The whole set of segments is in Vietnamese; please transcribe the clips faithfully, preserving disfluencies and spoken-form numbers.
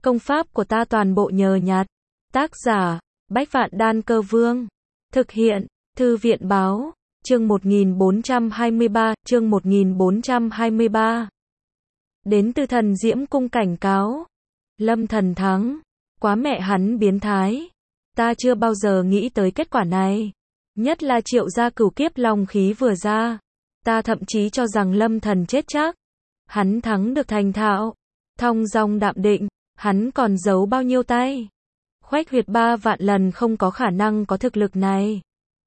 Công pháp của ta toàn bộ nhờ nhặt. Tác giả, Bách Vạn Đan Cơ Vương. Thực hiện, Thư viện Báo. Chương một nghìn bốn trăm hai mươi ba, chương một nghìn bốn trăm hai mươi ba. Đến từ Thần Diễm Cung cảnh cáo. Lâm Thần thắng. Quá mẹ hắn biến thái. Ta chưa bao giờ nghĩ tới kết quả này. Nhất là Triệu gia cửu kiếp long khí vừa ra. Ta thậm chí cho rằng Lâm Thần chết chắc. Hắn thắng được thành thạo. Thong dong đạm định. Hắn còn giấu bao nhiêu tay. Khoách huyệt ba vạn lần không có khả năng có thực lực này.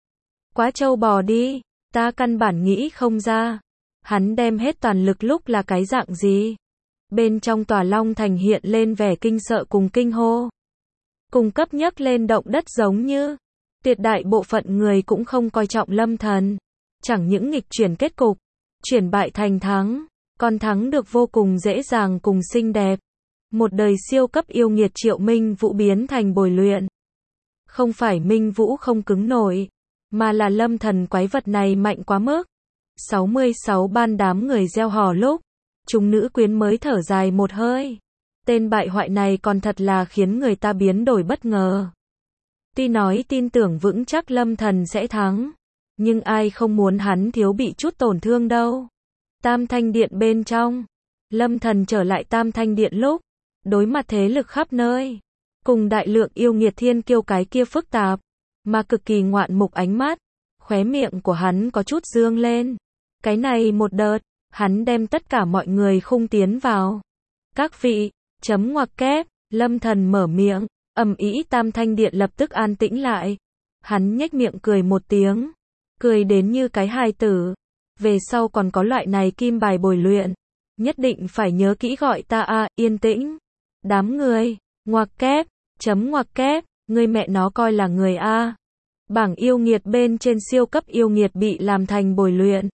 Quá trâu bò đi. Ta căn bản nghĩ không ra. Hắn đem hết toàn lực lúc là cái dạng gì. Bên trong tòa Long Thành hiện lên vẻ kinh sợ cùng kinh hô. Cùng cấp nhấc lên động đất giống như. Tuyệt đại bộ phận người cũng không coi trọng Lâm Thần. Chẳng những nghịch chuyển kết cục. Chuyển bại thành thắng. Còn thắng được vô cùng dễ dàng cùng xinh đẹp. Một đời siêu cấp yêu nghiệt Triệu Minh Vũ biến thành bồi luyện. Không phải Minh Vũ không cứng nổi. Mà là Lâm Thần quái vật này mạnh quá mức. sáu mươi sáu ban đám người gieo hò lúc. Chúng nữ quyến mới thở dài một hơi. Tên bại hoại này còn thật là khiến người ta biến đổi bất ngờ. Tuy nói tin tưởng vững chắc Lâm Thần sẽ thắng. Nhưng ai không muốn hắn thiếu bị chút tổn thương đâu. Tam Thanh Điện bên trong. Lâm Thần trở lại Tam Thanh Điện lúc. Đối mặt thế lực khắp nơi. Cùng đại lượng yêu nghiệt thiên kiêu cái kia phức tạp. Mà cực kỳ ngoạn mục ánh mắt. Khóe miệng của hắn có chút dương lên. Cái này một đợt. Hắn đem tất cả mọi người khung tiến vào. Các vị, chấm ngoặc kép, Lâm Thần mở miệng, ầm ĩ Tam Thanh Điện lập tức an tĩnh lại. Hắn nhếch miệng cười một tiếng, cười đến như cái hài tử. Về sau còn có loại này kim bài bồi luyện, nhất định phải nhớ kỹ gọi ta a, à, yên tĩnh. Đám người, ngoặc kép, chấm ngoặc kép, người mẹ nó coi là người a. Bảng yêu nghiệt bên trên siêu cấp yêu nghiệt bị làm thành bồi luyện.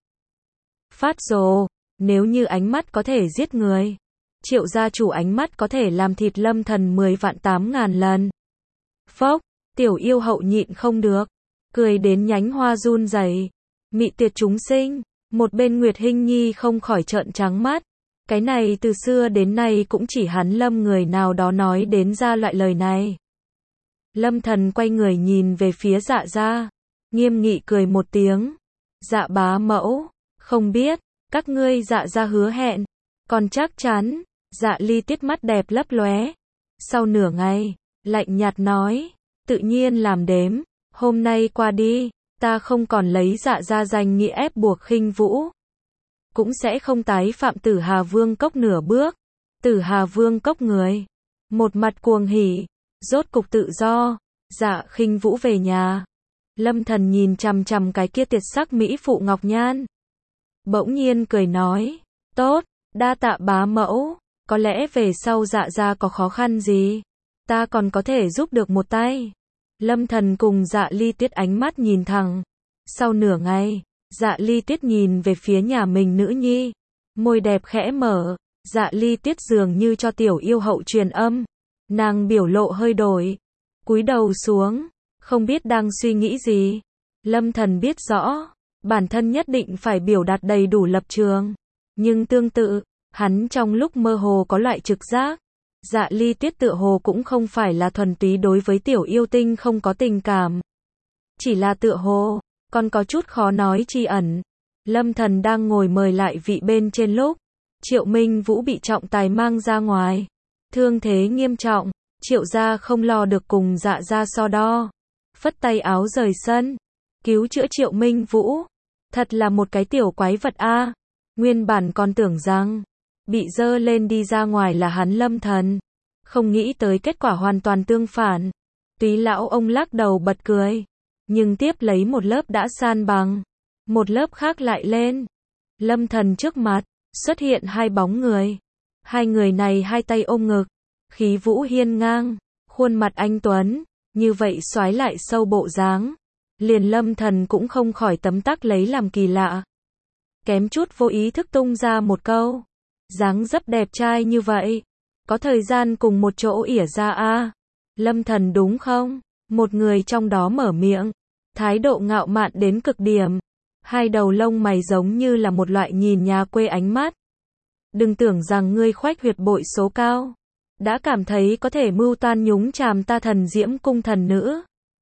Phát rồ, nếu như ánh mắt có thể giết người. Triệu gia chủ ánh mắt có thể làm thịt Lâm Thần mười vạn tám ngàn lần. Phốc, tiểu yêu hậu nhịn không được. Cười đến nhánh hoa run rẩy. Mị tuyệt chúng sinh. Một bên Nguyệt Hinh Nhi không khỏi trợn trắng mắt. Cái này từ xưa đến nay cũng chỉ hắn Lâm người nào đó nói đến ra loại lời này. Lâm Thần quay người nhìn về phía Dạ gia. Nghiêm nghị cười một tiếng. Dạ bá mẫu. Không biết. Các ngươi Dạ gia hứa hẹn. Còn chắc chắn. Dạ Ly Tiết mắt đẹp lấp lóe. Sau nửa ngày. Lạnh nhạt nói. Tự nhiên làm đếm. Hôm nay qua đi. Ta không còn lấy Dạ gia danh nghĩa ép buộc Khinh Vũ. Cũng sẽ không tái phạm Tử Hà Vương Cốc nửa bước. Tử Hà Vương Cốc người. Một mặt cuồng hỉ. Rốt cục tự do. Dạ Khinh Vũ về nhà. Lâm Thần nhìn chằm chằm cái kia tuyệt sắc mỹ phụ Ngọc Nhan. Bỗng nhiên cười nói. Tốt, đa tạ bá mẫu. Có lẽ về sau Dạ gia có khó khăn gì. Ta còn có thể giúp được một tay. Lâm Thần cùng Dạ Ly Tiết ánh mắt nhìn thẳng. Sau nửa ngày, Dạ Ly Tiết nhìn về phía nhà mình nữ nhi. Môi đẹp khẽ mở. Dạ Ly Tiết dường như cho tiểu yêu hậu truyền âm. Nàng biểu lộ hơi đổi. Cúi đầu xuống. Không biết đang suy nghĩ gì. Lâm Thần biết rõ. Bản thân nhất định phải biểu đạt đầy đủ lập trường. Nhưng tương tự, hắn trong lúc mơ hồ có loại trực giác. Dạ Ly Tiết tựa hồ cũng không phải là thuần túy đối với tiểu yêu tinh không có tình cảm. Chỉ là tựa hồ, còn có chút khó nói chi ẩn. Lâm Thần đang ngồi mời lại vị bên trên lúc. Triệu Minh Vũ bị trọng tài mang ra ngoài. Thương thế nghiêm trọng. Triệu gia không lo được cùng Dạ gia so đo. Phất tay áo rời sân. Cứu chữa Triệu Minh Vũ. Thật là một cái tiểu quái vật a. Nguyên bản còn tưởng rằng bị dơ lên đi ra ngoài là hắn Lâm Thần. Không nghĩ tới kết quả hoàn toàn tương phản. Túy lão ông lắc đầu bật cười. Nhưng tiếp lấy một lớp đã san bằng. Một lớp khác lại lên. Lâm Thần trước mặt xuất hiện hai bóng người. Hai người này hai tay ôm ngực. Khí vũ hiên ngang. Khuôn mặt anh tuấn. Như vậy xoái lại sâu bộ dáng. Liền Lâm Thần cũng không khỏi tấm tắc lấy làm kỳ lạ. Kém chút vô ý thức tung ra một câu. Dáng dấp đẹp trai như vậy. Có thời gian cùng một chỗ ỉa ra a. Lâm Thần đúng không? Một người trong đó mở miệng. Thái độ ngạo mạn đến cực điểm. Hai đầu lông mày giống như là một loại nhìn nhà quê ánh mắt. Đừng tưởng rằng ngươi khoách huyệt bội số cao. đã cảm thấy có thể mưu toan nhúng chàm ta Thần Diễm Cung thần nữ.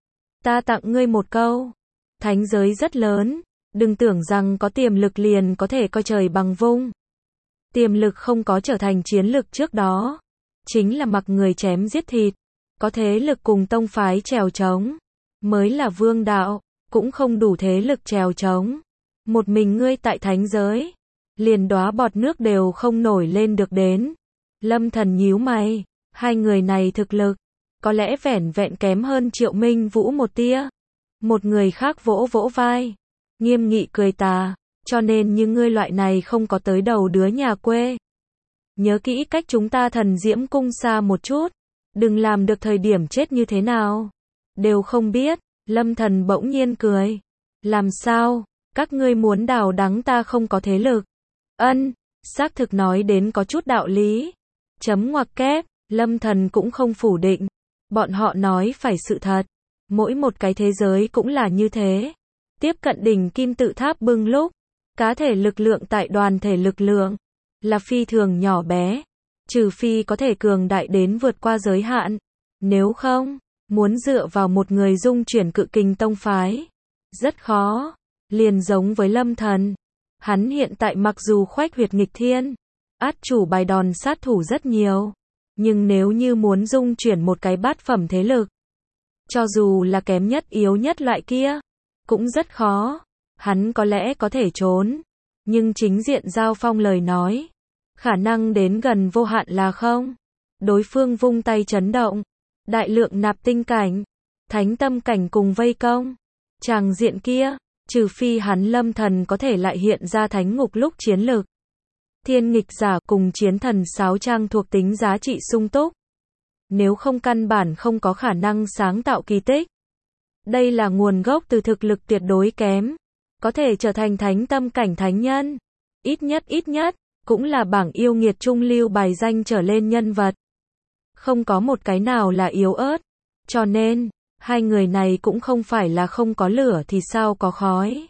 Ta tặng ngươi một câu, thánh giới rất lớn, đừng tưởng rằng có tiềm lực liền có thể coi trời bằng vung. Tiềm lực không có trở thành chiến lực trước đó, chính là mặc người chém giết thịt, có thế lực cùng tông phái trèo trống, mới là vương đạo, cũng không đủ thế lực trèo trống. Một mình ngươi tại thánh giới, liền đóa bọt nước đều không nổi lên được đến. Lâm Thần nhíu mày, hai người này thực lực, có lẽ vẻn vẹn kém hơn Triệu Minh Vũ một tia. Một người khác vỗ vỗ vai, nghiêm nghị cười tà, cho nên như ngươi loại này không có tới đầu đứa nhà quê. Nhớ kỹ cách chúng ta Thần Diễm Cung xa một chút, đừng làm được thời điểm chết như thế nào. Đều không biết, Lâm Thần bỗng nhiên cười. Làm sao, các ngươi muốn đào đắng ta không có thế lực. Ân, xác thực nói đến có chút đạo lý. Chấm ngoặc kép, Lâm Thần cũng không phủ định. Bọn họ nói phải sự thật. Mỗi một cái thế giới cũng là như thế. Tiếp cận đỉnh kim tự tháp bưng lúc, cá thể lực lượng tại đoàn thể lực lượng, là phi thường nhỏ bé. Trừ phi có thể cường đại đến vượt qua giới hạn. Nếu không, muốn dựa vào một người dung chuyển cự kình tông phái, rất khó. Liền giống với Lâm Thần. Hắn hiện tại mặc dù khoách huyệt nghịch thiên, át chủ bài đòn sát thủ rất nhiều. Nhưng nếu như muốn dung chuyển một cái bát phẩm thế lực, cho dù là kém nhất yếu nhất loại kia, cũng rất khó. Hắn có lẽ có thể trốn, nhưng chính diện giao phong lời nói, khả năng đến gần vô hạn là không. Đối phương vung tay chấn động, đại lượng nạp tinh cảnh, thánh tâm cảnh cùng vây công. Tràng diện kia, trừ phi hắn Lâm Thần có thể lại hiện ra thánh ngục lúc chiến lực. Thiên nghịch giả cùng chiến thần sáo trang thuộc tính giá trị sung túc. Nếu không căn bản không có khả năng sáng tạo kỳ tích. Đây là nguồn gốc từ thực lực tuyệt đối kém. Có thể trở thành thánh tâm cảnh thánh nhân. Ít nhất ít nhất, cũng là bảng yêu nghiệt trung lưu bài danh trở lên nhân vật. Không có một cái nào là yếu ớt. Cho nên, hai người này cũng không phải là không có lửa thì sao có khói.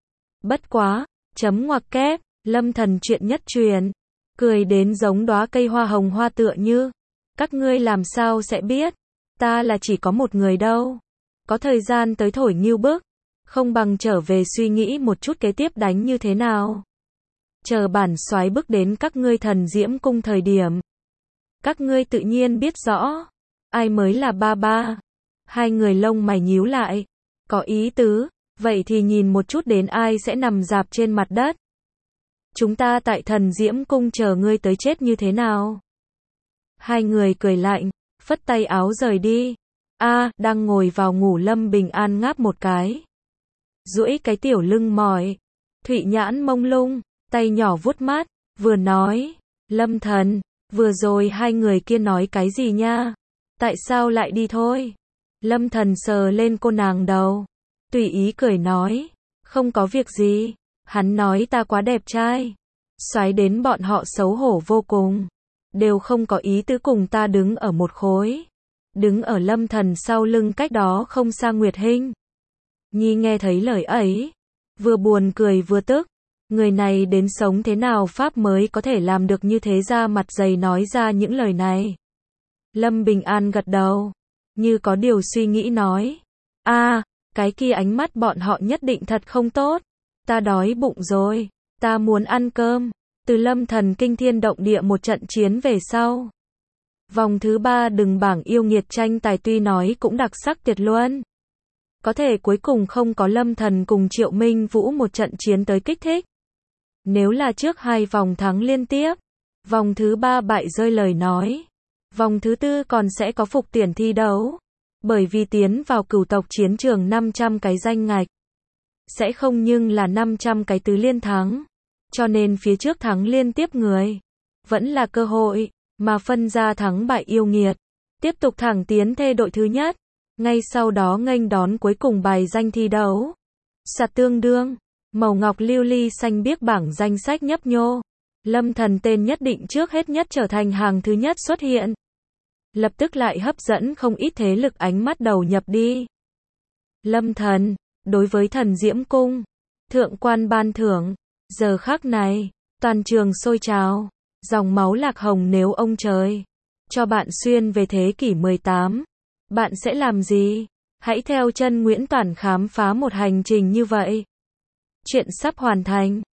Bất quá, chấm ngoặc kép, Lâm Thần chuyện nhất truyền, cười đến giống đóa cây hoa hồng hoa tựa như. Các ngươi làm sao sẽ biết, ta là chỉ có một người đâu. Có thời gian tới thổi nghiêu bức, không bằng trở về suy nghĩ một chút kế tiếp đánh như thế nào. Chờ bản soái bước đến các ngươi Thần Diễm Cung thời điểm. Các ngươi tự nhiên biết rõ, ai mới là ba ba. Hai người lông mày nhíu lại, có ý tứ, vậy thì nhìn một chút đến ai sẽ nằm rạp trên mặt đất. Chúng ta tại Thần Diễm Cung chờ ngươi tới chết như thế nào. Hai người cười lạnh, phất tay áo rời đi. A, đang ngồi vào ngủ Lâm Bình An ngáp một cái. Duỗi cái tiểu lưng mỏi, thụy nhãn mông lung, tay nhỏ vuốt mát, vừa nói, Lâm Thần, vừa rồi hai người kia nói cái gì nha? Tại sao lại đi thôi? Lâm Thần sờ lên cô nàng đầu, tùy ý cười nói, không có việc gì, hắn nói ta quá đẹp trai, xoáy đến bọn họ xấu hổ vô cùng, đều không có ý tứ cùng ta đứng ở một khối. Đứng ở Lâm Thần sau lưng cách đó không xa Nguyệt Hinh. Nhi nghe thấy lời ấy, vừa buồn cười vừa tức, người này đến sống thế nào pháp mới có thể làm được như thế ra mặt dày nói ra những lời này. Lâm Bình An gật đầu, như có điều suy nghĩ nói, a, cái kia ánh mắt bọn họ nhất định thật không tốt, ta đói bụng rồi, ta muốn ăn cơm. Từ Lâm Thần kinh thiên động địa một trận chiến về sau. Vòng thứ ba đừng bảng yêu nghiệt tranh tài tuy nói cũng đặc sắc tuyệt luân. Có thể cuối cùng không có Lâm Thần cùng Triệu Minh Vũ một trận chiến tới kích thích. Nếu là trước hai vòng thắng liên tiếp, vòng thứ ba bại rơi lời nói, vòng thứ tư còn sẽ có phục tuyển thi đấu. Bởi vì tiến vào cửu tộc chiến trường năm trăm cái danh ngạch, sẽ không nhưng là năm trăm cái tứ liên thắng. Cho nên phía trước thắng liên tiếp người, vẫn là cơ hội, mà phân ra thắng bại yêu nghiệt. Tiếp tục thẳng tiến thê đội thứ nhất, ngay sau đó nghênh đón cuối cùng bài danh thi đấu. Sạt tương đương, màu ngọc lưu ly xanh biếc bảng danh sách nhấp nhô. Lâm Thần tên nhất định trước hết nhất trở thành hàng thứ nhất xuất hiện. Lập tức lại hấp dẫn không ít thế lực ánh mắt đầu nhập đi. Lâm Thần, đối với Thần Diễm Cung, thượng quan ban thưởng. Giờ khắc này, toàn trường sôi trào, dòng máu lạc hồng nếu ông trời. cho bạn xuyên về thế kỷ mười tám. Bạn sẽ làm gì? Hãy theo chân Nguyễn Toản khám phá một hành trình như vậy. Chuyện sắp hoàn thành.